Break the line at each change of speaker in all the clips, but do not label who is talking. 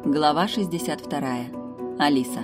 Глава 62. Алиса.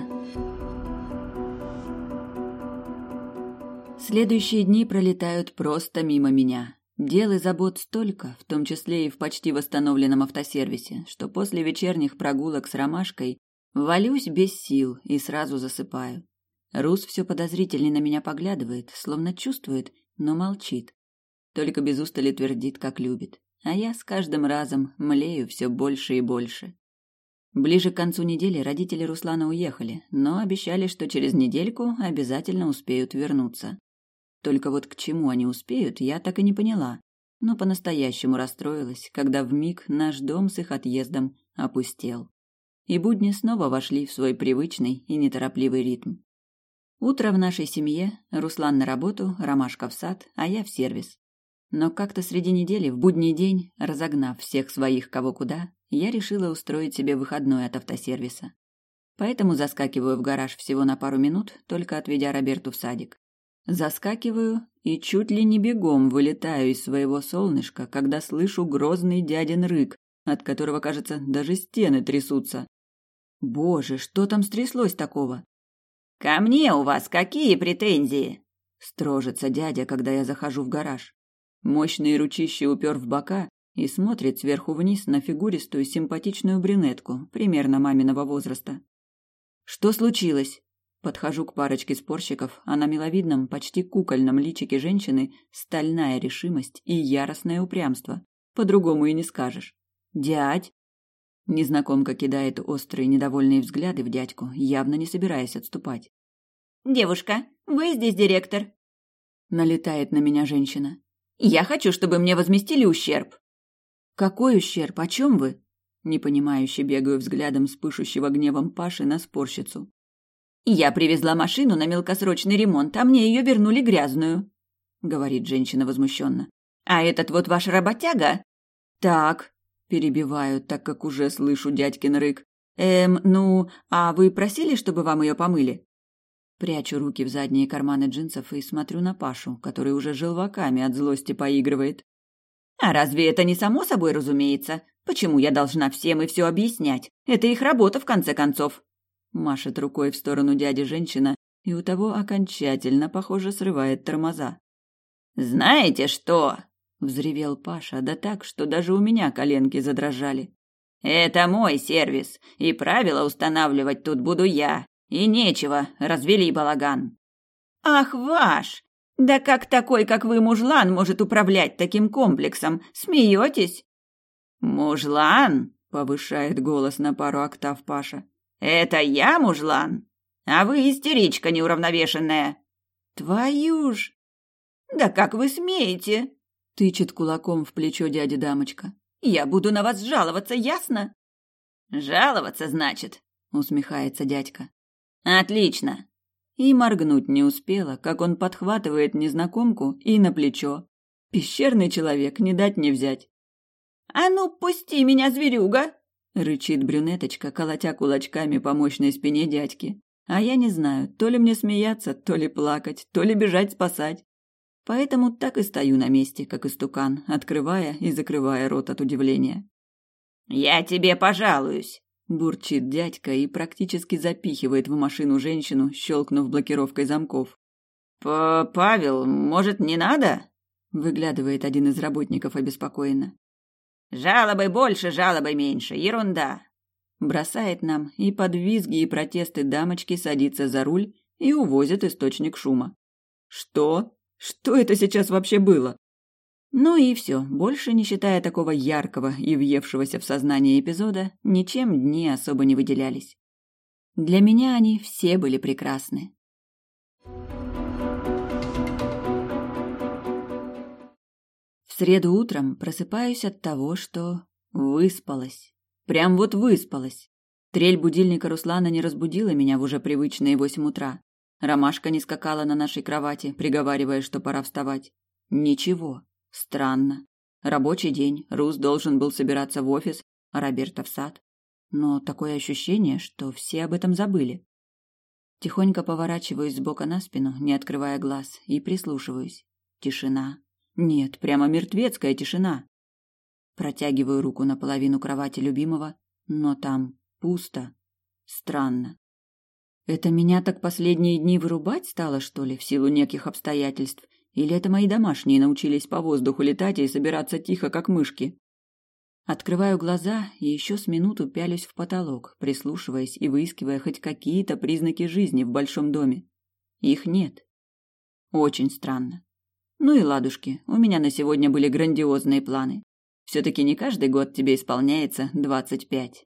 Следующие дни пролетают просто мимо меня. Дел и забот столько, в том числе и в почти восстановленном автосервисе, что после вечерних прогулок с Ромашкой валюсь без сил и сразу засыпаю. Рус все подозрительнее на меня поглядывает, словно чувствует, но молчит. Только без устали твердит, как любит. А я с каждым разом млею все больше и больше. Ближе к концу недели родители Руслана уехали, но обещали, что через недельку обязательно успеют вернуться. Только вот к чему они успеют, я так и не поняла, но по-настоящему расстроилась, когда вмиг наш дом с их отъездом опустел. И будни снова вошли в свой привычный и неторопливый ритм. Утро в нашей семье, Руслан на работу, Ромашка в сад, а я в сервис. Но как-то среди недели, в будний день, разогнав всех своих кого куда, я решила устроить себе выходной от автосервиса. Поэтому заскакиваю в гараж всего на пару минут, только отведя Роберту в садик. Заскакиваю и чуть ли не бегом вылетаю из своего солнышка, когда слышу грозный дядин рык, от которого, кажется, даже стены трясутся. Боже, что там стряслось такого?
«Ко мне у вас какие претензии?»
— строжится дядя, когда я захожу в гараж. Мощные ручища упер в бока и смотрит сверху вниз на фигуристую симпатичную брюнетку, примерно маминого возраста. «Что случилось?» Подхожу к парочке спорщиков, а на миловидном, почти кукольном личике женщины стальная решимость и яростное упрямство. По-другому и не скажешь. «Дядь!» Незнакомка кидает острые недовольные взгляды в дядьку, явно не собираясь отступать.
«Девушка, вы здесь директор?»
Налетает на меня женщина.
«Я хочу, чтобы мне возместили ущерб».
«Какой ущерб? О чем вы?» Непонимающе бегаю взглядом с пышущего гневом Паши на спорщицу.
«Я привезла машину на мелкосрочный ремонт, а мне ее вернули грязную», — говорит женщина возмущенно. «А этот вот ваш работяга?»
«Так», — перебиваю, так как уже слышу дядькин рык. А вы просили, чтобы вам ее помыли?» Прячу руки в задние карманы джинсов и смотрю на Пашу, который уже желваками от злости поигрывает.
«А разве это не само собой разумеется? Почему я должна всем и все объяснять? Это их работа, в конце концов».
Машет рукой в сторону дяди женщина, и у того окончательно, похоже, срывает тормоза.
«Знаете что?»
— взревел Паша, да так, что даже у меня коленки задрожали.
«Это мой сервис, и правила устанавливать тут буду я. И нечего, развели балаган». «Ах, ваш! Да как такой, как вы, мужлан, может управлять таким комплексом? Смеетесь?» «Мужлан?» — повышает голос на пару октав Паша. «Это я, мужлан? А вы истеричка неуравновешенная». «Твою ж!» «Да как вы смеете?» — тычет кулаком в плечо дяди дамочка. «Я буду на вас жаловаться, ясно?» «Жаловаться, значит?» — усмехается дядька. «Отлично!» И моргнуть не успела, как он подхватывает незнакомку и на плечо. Пещерный человек, не дать не взять. «А ну, пусти меня, зверюга!» — рычит брюнеточка, колотя кулачками по мощной спине дядьки. А я не знаю, то ли мне смеяться, то ли плакать, то ли бежать спасать. Поэтому так и стою на месте, как истукан, открывая и закрывая рот от удивления. «Я тебе пожалуюсь!» — бурчит дядька и практически запихивает в машину женщину, щелкнув блокировкой замков. «Павел, может, не надо?» — выглядывает один из работников обеспокоенно. «Жалобы больше, жалобы меньше, ерунда!» Бросает нам и под визги и протесты дамочки садится за руль и увозит источник шума. «Что? Что это сейчас вообще было?» Ну и все, больше не считая такого яркого и въевшегося в сознание эпизода, ничем дни особо не выделялись. Для меня они все были прекрасны. В среду утром просыпаюсь от того, что выспалась. Прям вот выспалась. Трель будильника Руслана не разбудила меня в уже привычные 8 утра. Ромашка не скакала на нашей кровати, приговаривая, что пора вставать. Ничего. Странно. Рабочий день, Рус должен был собираться в офис, а Роберта в сад. Но такое ощущение, что все об этом забыли. Тихонько поворачиваюсь с бока на спину, не открывая глаз, и прислушиваюсь. Тишина. Нет, прямо мертвецкая тишина. Протягиваю руку наполовину кровати любимого, но там
Пусто. Странно. Это меня так последние дни вырубать стало, что ли, в силу неких обстоятельств? Или это мои домашние научились по воздуху летать и собираться тихо, как мышки? Открываю глаза и еще с минуту пялюсь в потолок, прислушиваясь и выискивая хоть какие-то признаки жизни в большом доме. Их нет. Очень странно. Ну и ладушки, у меня на сегодня были грандиозные планы. Все-таки не каждый год тебе исполняется 25.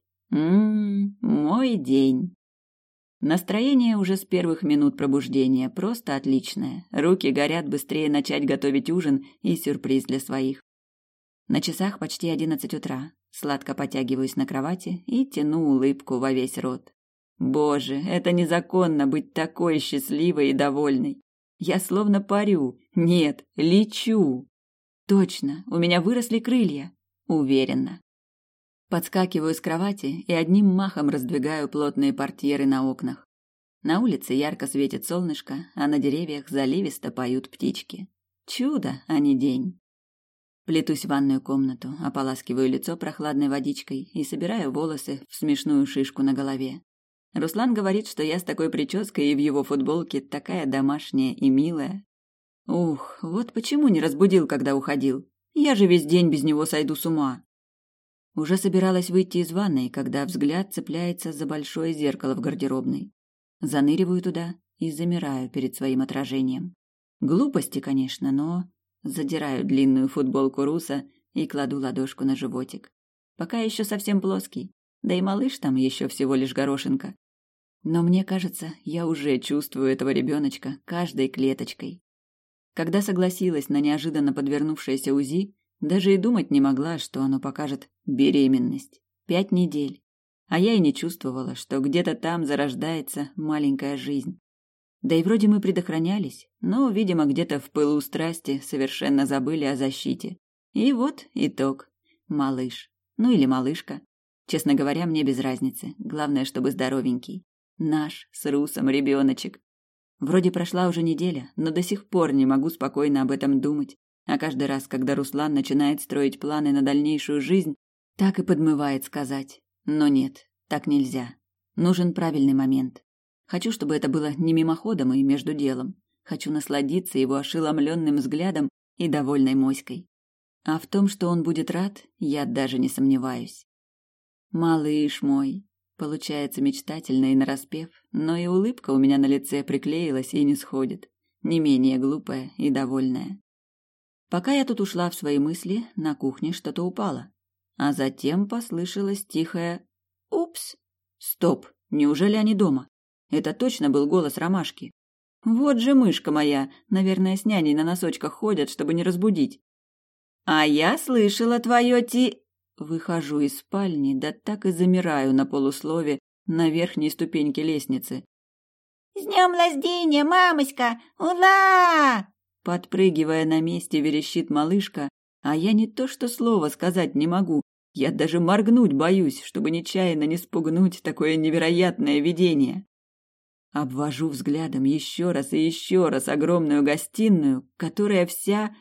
Мой день. Настроение уже с первых минут пробуждения просто отличное. Руки горят быстрее начать готовить ужин и сюрприз для своих. На часах почти 11 утра. Сладко потягиваюсь на кровати и тяну улыбку во весь рот. Боже, это незаконно быть такой счастливой и довольной. Я словно парю. Нет, лечу. Точно, у меня выросли крылья. Уверенно. Подскакиваю с кровати и одним махом раздвигаю плотные портьеры на окнах. На улице ярко светит солнышко, а на деревьях заливисто поют птички. Чудо, а не день. Плетусь в ванную комнату, ополаскиваю лицо прохладной водичкой и собираю волосы в смешную шишку на голове. Руслан говорит, что я с такой прической и в его футболке такая домашняя и милая. Ух, вот почему не разбудил, когда уходил. Я же весь день без него сойду с ума. Уже собиралась выйти из ванной, когда взгляд цепляется за большое зеркало в гардеробной. Заныриваю туда и замираю перед своим отражением. Глупости, конечно, но... Задираю длинную футболку Руса и кладу ладошку на животик. Пока еще совсем плоский, да и малыш там еще всего лишь горошинка. Но мне кажется, я уже чувствую этого ребеночка каждой клеточкой. Когда согласилась на неожиданно подвернувшееся УЗИ, даже и думать не могла, что оно покажет беременность. 5 недель. А я и не чувствовала, что где-то там зарождается маленькая жизнь. Да и вроде мы предохранялись, но, видимо, где-то в пылу страсти совершенно забыли о защите. И вот итог. Малыш. Ну или малышка. Честно говоря, мне без разницы. Главное, чтобы здоровенький. Наш с Русом ребеночек. Вроде прошла уже неделя, но до сих пор не могу спокойно об этом думать. А каждый раз, когда Руслан начинает строить планы на дальнейшую жизнь, так и подмывает сказать. Но нет, так нельзя. Нужен правильный момент. Хочу, чтобы это было не мимоходом и между делом. Хочу насладиться его ошеломленным взглядом и довольной моськой. А в том, что он будет рад, я даже не сомневаюсь. Малыш мой. Получается мечтательно и нараспев, но и улыбка у меня на лице приклеилась и не сходит. Не менее глупая и довольная. Пока я тут ушла в свои мысли, на кухне что-то упало. А затем послышалось тихое «Упс!» Стоп, неужели они дома? Это точно был голос Ромашки. Вот же мышка моя, наверное, с няней на носочках ходят, чтобы не разбудить. А я слышала твое Выхожу из спальни, да так и замираю на полуслове на верхней ступеньке лестницы.
«С днем рождения, мамочка! Ура!»
Подпрыгивая на месте, верещит малышка, а я не то что слово сказать не могу, я даже моргнуть боюсь, чтобы нечаянно не спугнуть такое невероятное видение. Обвожу взглядом еще раз и еще раз огромную гостиную, которая вся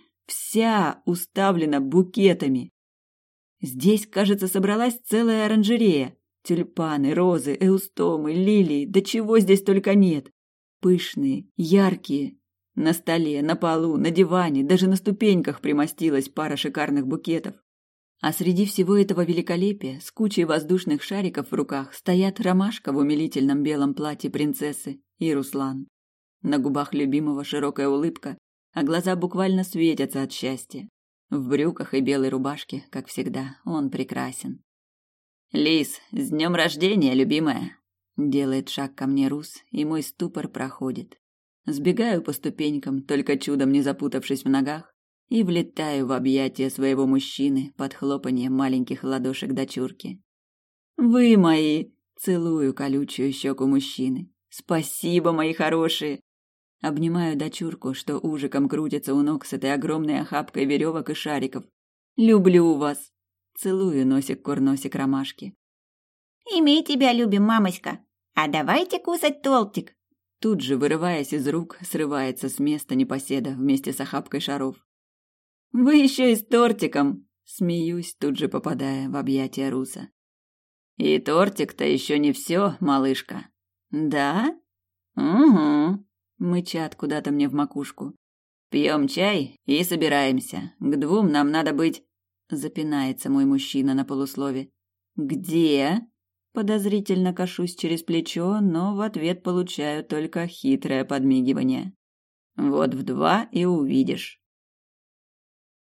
уставлена букетами. Здесь, кажется, собралась целая оранжерея. Тюльпаны, розы, эустомы, лилии, да чего здесь только нет. Пышные, яркие. На столе, на полу, на диване, даже на ступеньках примостилась пара шикарных букетов. А среди всего этого великолепия с кучей воздушных шариков в руках стоят Ромашка в умилительном белом платье принцессы и Руслан. На губах любимого широкая улыбка, а глаза буквально светятся от счастья. В брюках и белой рубашке, как всегда, он прекрасен. «Лис, с днем рождения, любимая!» Делает шаг ко мне Рус, и мой ступор проходит. Сбегаю по ступенькам, только чудом не запутавшись в ногах, и влетаю в объятия своего мужчины под хлопанье маленьких ладошек дочурки. «Вы мои!» — целую колючую щеку мужчины. «Спасибо, мои хорошие!» Обнимаю дочурку, что ужиком крутится у ног с этой огромной охапкой веревок и шариков. «Люблю вас!» Целую носик-курносик Ромашки.
«И мы тебя любим, мамочка! А давайте кусать тортик!»
Тут же, вырываясь из рук, срывается с места непоседа вместе с охапкой шаров. «Вы еще и с тортиком!» Смеюсь, тут же попадая в объятия Руса. И тортик-то еще не все, малышка.
Да?
Угу. Мычат куда-то мне в макушку. Пьем чай и собираемся. К 2 нам надо быть... Запинается мой мужчина на полуслове. Где? Подозрительно кашусь через плечо, но в ответ получаю только хитрое подмигивание. Вот в 2 и увидишь.